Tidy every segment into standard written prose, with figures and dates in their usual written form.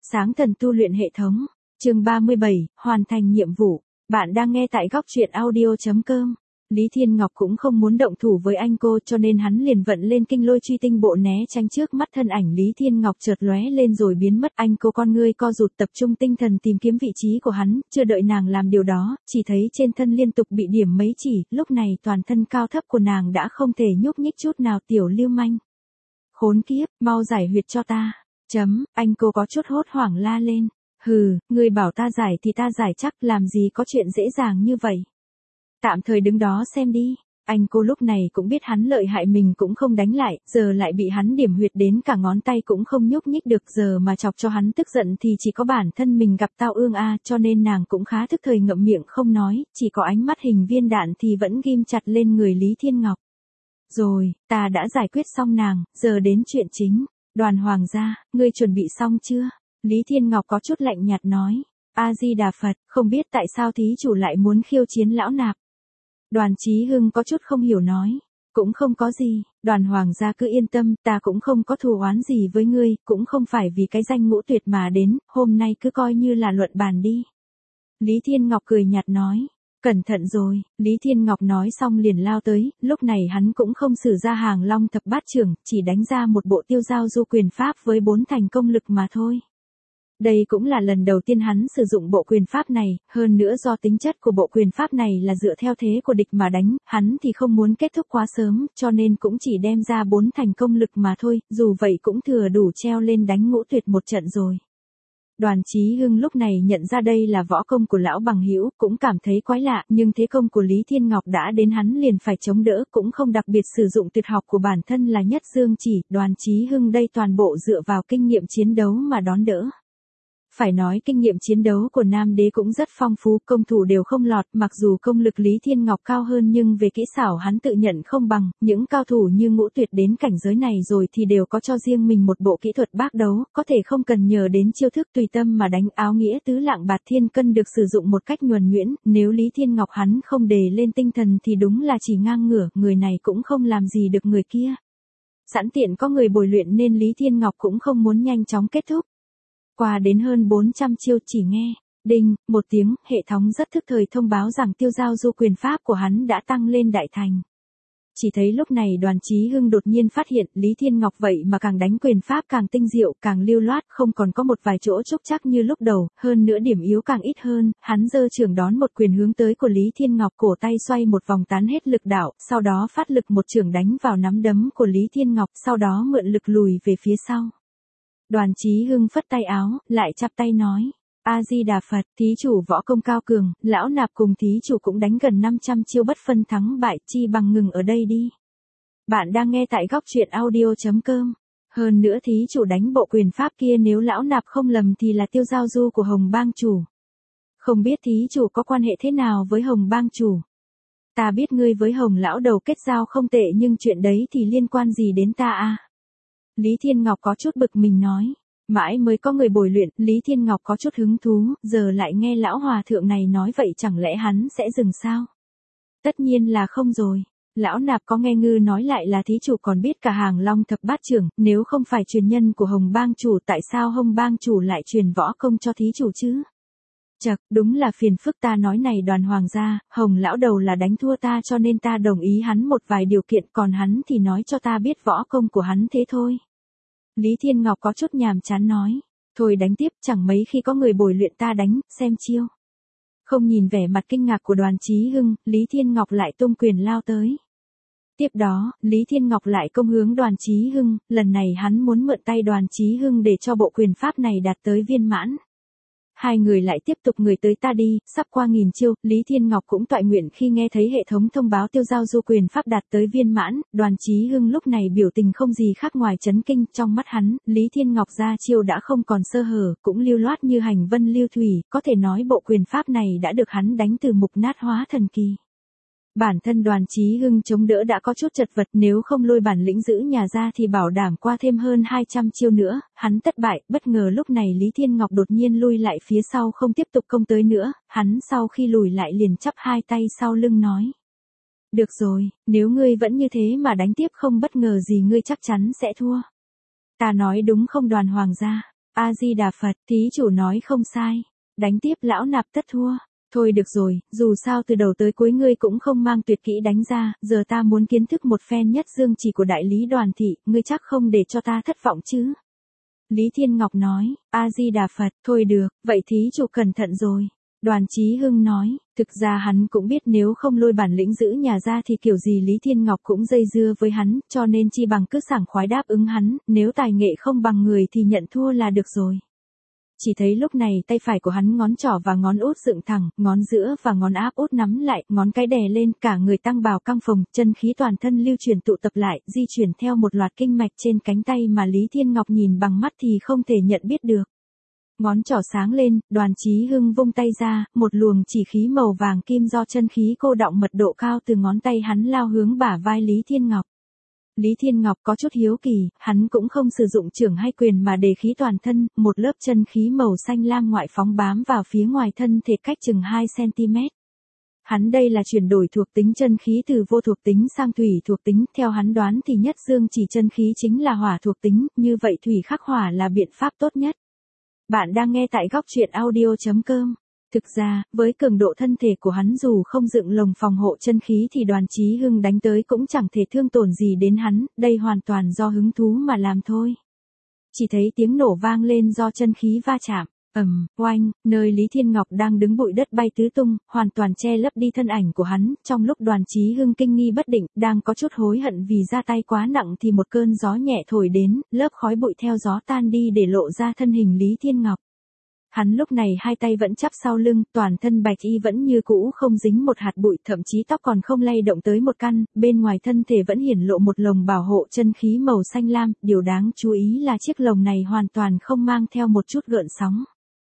Sáng thần tu luyện hệ thống. Chương 37, hoàn thành nhiệm vụ. Bạn đang nghe tại góc truyện audio.com. Lý Thiên Ngọc cũng không muốn động thủ với anh cô cho nên hắn liền vận lên kinh lôi truy tinh bộ né tránh trước mắt thân ảnh Lý Thiên Ngọc chợt lóe lên rồi biến mất. Anh cô con ngươi co rụt tập trung tinh thần tìm kiếm vị trí của hắn, chưa đợi nàng làm điều đó, chỉ thấy trên thân liên tục bị điểm mấy chỉ, lúc này toàn thân cao thấp của nàng đã không thể nhúc nhích chút nào. Tiểu lưu manh. Khốn kiếp, mau giải huyệt cho ta. Anh cô có chút hốt hoảng la lên. Hừ, ngươi bảo ta giải thì ta giải chắc, làm gì có chuyện dễ dàng như vậy. Tạm thời đứng đó xem đi. Anh cô lúc này cũng biết hắn lợi hại mình cũng không đánh lại, giờ lại bị hắn điểm huyệt đến cả ngón tay cũng không nhúc nhích được, giờ mà chọc cho hắn tức giận thì chỉ có bản thân mình gặp tao ương a, cho nên nàng cũng khá thức thời ngậm miệng không nói, chỉ có ánh mắt hình viên đạn thì vẫn ghim chặt lên người Lý Thiên Ngọc. Rồi, ta đã giải quyết xong nàng, giờ đến chuyện chính. Đoàn Hoàng gia, ngươi chuẩn bị xong chưa? Lý Thiên Ngọc có chút lạnh nhạt nói. A-di-đà Phật, không biết tại sao thí chủ lại muốn khiêu chiến lão nạp. Đoàn Chí Hưng có chút không hiểu nói. Cũng không có gì, Đoàn Hoàng gia cứ yên tâm, ta cũng không có thù oán gì với ngươi, cũng không phải vì cái danh ngũ tuyệt mà đến, hôm nay cứ coi như là luận bàn đi. Lý Thiên Ngọc cười nhạt nói. Cẩn thận rồi, Lý Thiên Ngọc nói xong liền lao tới, lúc này hắn cũng không sử ra hàng long thập bát trưởng, chỉ đánh ra một bộ tiêu giao du quyền pháp với 4 thành công lực mà thôi. Đây cũng là lần đầu tiên hắn sử dụng bộ quyền pháp này, hơn nữa do tính chất của bộ quyền pháp này là dựa theo thế của địch mà đánh, hắn thì không muốn kết thúc quá sớm, cho nên cũng chỉ đem ra 4 thành công lực mà thôi, dù vậy cũng thừa đủ treo lên đánh ngũ tuyệt một trận rồi. Đoàn Chí Hưng lúc này nhận ra đây là võ công của lão bằng hữu, cũng cảm thấy quái lạ, nhưng thế công của Lý Thiên Ngọc đã đến hắn liền phải chống đỡ, cũng không đặc biệt sử dụng tuyệt học của bản thân là nhất dương chỉ, Đoàn Chí Hưng đây toàn bộ dựa vào kinh nghiệm chiến đấu mà đón đỡ. Phải nói kinh nghiệm chiến đấu của Nam Đế cũng rất phong phú, công thủ đều không lọt, mặc dù công lực Lý Thiên Ngọc cao hơn nhưng về kỹ xảo hắn tự nhận không bằng, những cao thủ như ngũ tuyệt đến cảnh giới này rồi thì đều có cho riêng mình một bộ kỹ thuật bác đấu, có thể không cần nhờ đến chiêu thức tùy tâm mà đánh. Áo nghĩa tứ lạng bạt thiên cân được sử dụng một cách nhuần nhuyễn, nếu Lý Thiên Ngọc hắn không đề lên tinh thần thì đúng là chỉ ngang ngửa, người này cũng không làm gì được người kia. Sẵn tiện có người bồi luyện nên Lý Thiên Ngọc cũng không muốn nhanh chóng kết thúc. Qua đến hơn 400 chiêu chỉ nghe, đinh, một tiếng, hệ thống rất thức thời thông báo rằng tiêu giao du quyền pháp của hắn đã tăng lên đại thành. Chỉ thấy lúc này Đoàn Chí Hưng đột nhiên phát hiện Lý Thiên Ngọc vậy mà càng đánh quyền pháp càng tinh diệu, càng lưu loát, không còn có một vài chỗ trúc chắc như lúc đầu, hơn nữa điểm yếu càng ít hơn, hắn giơ trưởng đón một quyền hướng tới của Lý Thiên Ngọc, cổ tay xoay một vòng tán hết lực đạo, sau đó phát lực một chưởng đánh vào nắm đấm của Lý Thiên Ngọc, sau đó mượn lực lùi về phía sau. Đoàn Chí Hưng phất tay áo, lại chắp tay nói. A-di-đà Phật, thí chủ võ công cao cường, lão nạp cùng thí chủ cũng đánh gần 500 chiêu bất phân thắng bại, chi bằng ngừng ở đây đi. Bạn đang nghe tại góc truyện audio.com. Hơn nữa thí chủ đánh bộ quyền pháp kia nếu lão nạp không lầm thì là tiêu giao du của Hồng Bang chủ. Không biết thí chủ có quan hệ thế nào với Hồng Bang chủ? Ta biết ngươi với Hồng lão đầu kết giao không tệ nhưng chuyện đấy thì liên quan gì đến ta à? Lý Thiên Ngọc có chút bực mình nói. Mãi mới có người bồi luyện, Lý Thiên Ngọc có chút hứng thú, giờ lại nghe lão hòa thượng này nói vậy chẳng lẽ hắn sẽ dừng sao? Tất nhiên là không rồi. Lão nạp có nghe ngư nói lại là thí chủ còn biết cả hàng long thập bát trưởng, nếu không phải truyền nhân của Hồng Bang chủ tại sao Hồng Bang chủ lại truyền võ công cho thí chủ chứ? Chật, đúng là phiền phức ta nói này Đoàn Hoàng gia, Hồng lão đầu là đánh thua ta cho nên ta đồng ý hắn một vài điều kiện, còn hắn thì nói cho ta biết võ công của hắn thế thôi. Lý Thiên Ngọc có chút nhàm chán nói. Thôi đánh tiếp, chẳng mấy khi có người bồi luyện ta đánh, xem chiêu. Không nhìn vẻ mặt kinh ngạc của Đoàn Chí Hưng, Lý Thiên Ngọc lại tung quyền lao tới. Tiếp đó, Lý Thiên Ngọc lại công hướng Đoàn Chí Hưng, lần này hắn muốn mượn tay Đoàn Chí Hưng để cho bộ quyền pháp này đạt tới viên mãn. Hai người lại tiếp tục người tới ta đi, sắp qua 1000 chiêu, Lý Thiên Ngọc cũng toại nguyện khi nghe thấy hệ thống thông báo tiêu giao du quyền pháp đạt tới viên mãn, Đoàn Chí Hưng lúc này biểu tình không gì khác ngoài chấn kinh, trong mắt hắn, Lý Thiên Ngọc ra chiêu đã không còn sơ hở, cũng lưu loát như hành vân lưu thủy, có thể nói bộ quyền pháp này đã được hắn đánh từ mục nát hóa thần kỳ. Bản thân Đoàn Chí Hưng chống đỡ đã có chút chật vật, nếu không lôi bản lĩnh giữ nhà ra thì bảo đảm qua thêm hơn 200 chiêu nữa, hắn thất bại. Bất ngờ lúc này Lý Thiên Ngọc đột nhiên lui lại phía sau không tiếp tục công tới nữa, hắn sau khi lùi lại liền chắp hai tay sau lưng nói. Được rồi, nếu ngươi vẫn như thế mà đánh tiếp không bất ngờ gì ngươi chắc chắn sẽ thua. Ta nói đúng không Đoàn Hoàng gia? A Di Đà Phật, thí chủ nói không sai. Đánh tiếp lão nạp tất thua. Thôi được rồi, dù sao từ đầu tới cuối ngươi cũng không mang tuyệt kỹ đánh ra, giờ ta muốn kiến thức một phen nhất dương chỉ của đại lý Đoàn thị, ngươi chắc không để cho ta thất vọng chứ. Lý Thiên Ngọc nói, A Di Đà Phật, thôi được, vậy thí chủ cẩn thận rồi. Đoàn Chí Hưng nói, thực ra hắn cũng biết nếu không lôi bản lĩnh giữ nhà ra thì kiểu gì Lý Thiên Ngọc cũng dây dưa với hắn, cho nên chi bằng cứ sảng khoái đáp ứng hắn, nếu tài nghệ không bằng người thì nhận thua là được rồi. Chỉ thấy lúc này tay phải của hắn ngón trỏ và ngón út dựng thẳng, ngón giữa và ngón áp út nắm lại, ngón cái đè lên, cả người tăng bào căng phồng, chân khí toàn thân lưu chuyển tụ tập lại, di chuyển theo một loạt kinh mạch trên cánh tay mà Lý Thiên Ngọc nhìn bằng mắt thì không thể nhận biết được. Ngón trỏ sáng lên, Đoàn Chí Hưng vung tay ra, một luồng chỉ khí màu vàng kim do chân khí cô đọng mật độ cao từ ngón tay hắn lao hướng bả vai Lý Thiên Ngọc. Lý Thiên Ngọc có chút hiếu kỳ, hắn cũng không sử dụng chưởng hay quyền mà đề khí toàn thân, một lớp chân khí màu xanh lam ngoại phóng bám vào phía ngoài thân thể cách chừng 2 cm. Hắn đây là chuyển đổi thuộc tính chân khí từ vô thuộc tính sang thủy thuộc tính, theo hắn đoán thì nhất dương chỉ chân khí chính là hỏa thuộc tính, như vậy thủy khắc hỏa là biện pháp tốt nhất. Bạn đang nghe tại góc truyện audio.com. Thực ra, với cường độ thân thể của hắn dù không dựng lồng phòng hộ chân khí thì Đoàn Chí Hưng đánh tới cũng chẳng thể thương tổn gì đến hắn, đây hoàn toàn do hứng thú mà làm thôi. Chỉ thấy tiếng nổ vang lên do chân khí va chạm, oanh, nơi Lý Thiên Ngọc đang đứng bụi đất bay tứ tung, hoàn toàn che lấp đi thân ảnh của hắn, trong lúc Đoàn Chí Hưng kinh nghi bất định, đang có chút hối hận vì ra tay quá nặng thì một cơn gió nhẹ thổi đến, lớp khói bụi theo gió tan đi để lộ ra thân hình Lý Thiên Ngọc. Hắn lúc này hai tay vẫn chắp sau lưng, toàn thân bạch y vẫn như cũ không dính một hạt bụi, thậm chí tóc còn không lay động tới một căn, bên ngoài thân thể vẫn hiển lộ một lồng bảo hộ chân khí màu xanh lam, điều đáng chú ý là chiếc lồng này hoàn toàn không mang theo một chút gợn sóng.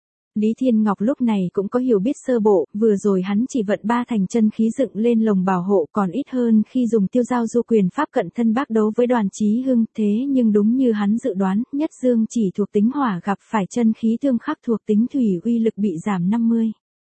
Lý Thiên Ngọc lúc này cũng có hiểu biết sơ bộ, vừa rồi hắn chỉ vận 3 thành chân khí dựng lên lồng bảo hộ còn ít hơn khi dùng tiêu giao du quyền pháp cận thân bác đấu với Đoàn Chí Hưng, thế nhưng đúng như hắn dự đoán, nhất dương chỉ thuộc tính hỏa gặp phải chân khí tương khắc thuộc tính thủy uy lực bị giảm 50.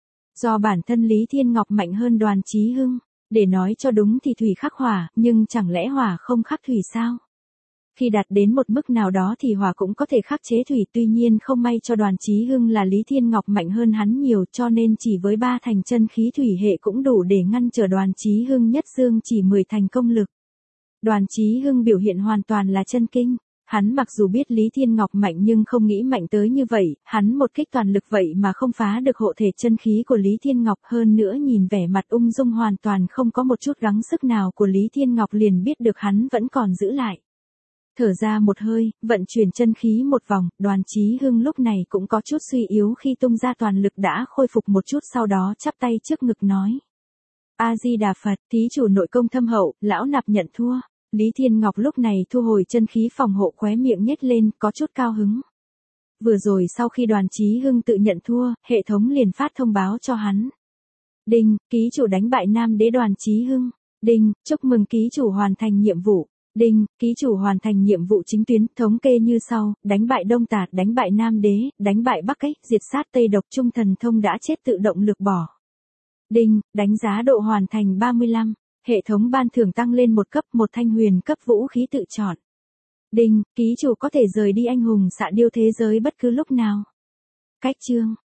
Do bản thân Lý Thiên Ngọc mạnh hơn Đoàn Chí Hưng, để nói cho đúng thì thủy khắc hỏa, nhưng chẳng lẽ hỏa không khắc thủy sao? Khi đạt đến một mức nào đó thì hỏa cũng có thể khắc chế thủy, tuy nhiên không may cho Đoàn Chí Hưng là Lý Thiên Ngọc mạnh hơn hắn nhiều, cho nên chỉ với 3 thành chân khí thủy hệ cũng đủ để ngăn trở Đoàn Chí Hưng nhất dương chỉ 10 thành công lực. Đoàn Chí Hưng biểu hiện hoàn toàn là chân kinh. Hắn mặc dù biết Lý Thiên Ngọc mạnh nhưng không nghĩ mạnh tới như vậy, hắn một kích toàn lực vậy mà không phá được hộ thể chân khí của Lý Thiên Ngọc, hơn nữa nhìn vẻ mặt ung dung hoàn toàn không có một chút gắng sức nào của Lý Thiên Ngọc liền biết được hắn vẫn còn giữ lại. Thở ra một hơi, vận chuyển chân khí một vòng, Đoàn Chí Hưng lúc này cũng có chút suy yếu khi tung ra toàn lực đã khôi phục một chút, sau đó chắp tay trước ngực nói. A Di Đà Phật, thí chủ nội công thâm hậu, lão nạp nhận thua. Lý Thiên Ngọc lúc này thu hồi chân khí phòng hộ, khóe miệng nhếch lên, có chút cao hứng. Vừa rồi sau khi Đoàn Chí Hưng tự nhận thua, hệ thống liền phát thông báo cho hắn. Đinh, ký chủ đánh bại Nam Đế Đoàn Chí Hưng. Đinh, chúc mừng ký chủ hoàn thành nhiệm vụ. Đinh, ký chủ hoàn thành nhiệm vụ chính tuyến, thống kê như sau, đánh bại Đông Tạt, đánh bại Nam Đế, đánh bại Bắc Cách, diệt sát Tây Độc, Trung Thần Thông đã chết tự động lược bỏ. Đinh, đánh giá độ hoàn thành 35. Hệ thống ban thưởng tăng lên một cấp, một thanh huyền cấp vũ khí tự chọn. Đinh, ký chủ có thể rời đi anh hùng xạ điêu thế giới bất cứ lúc nào. Cách chương.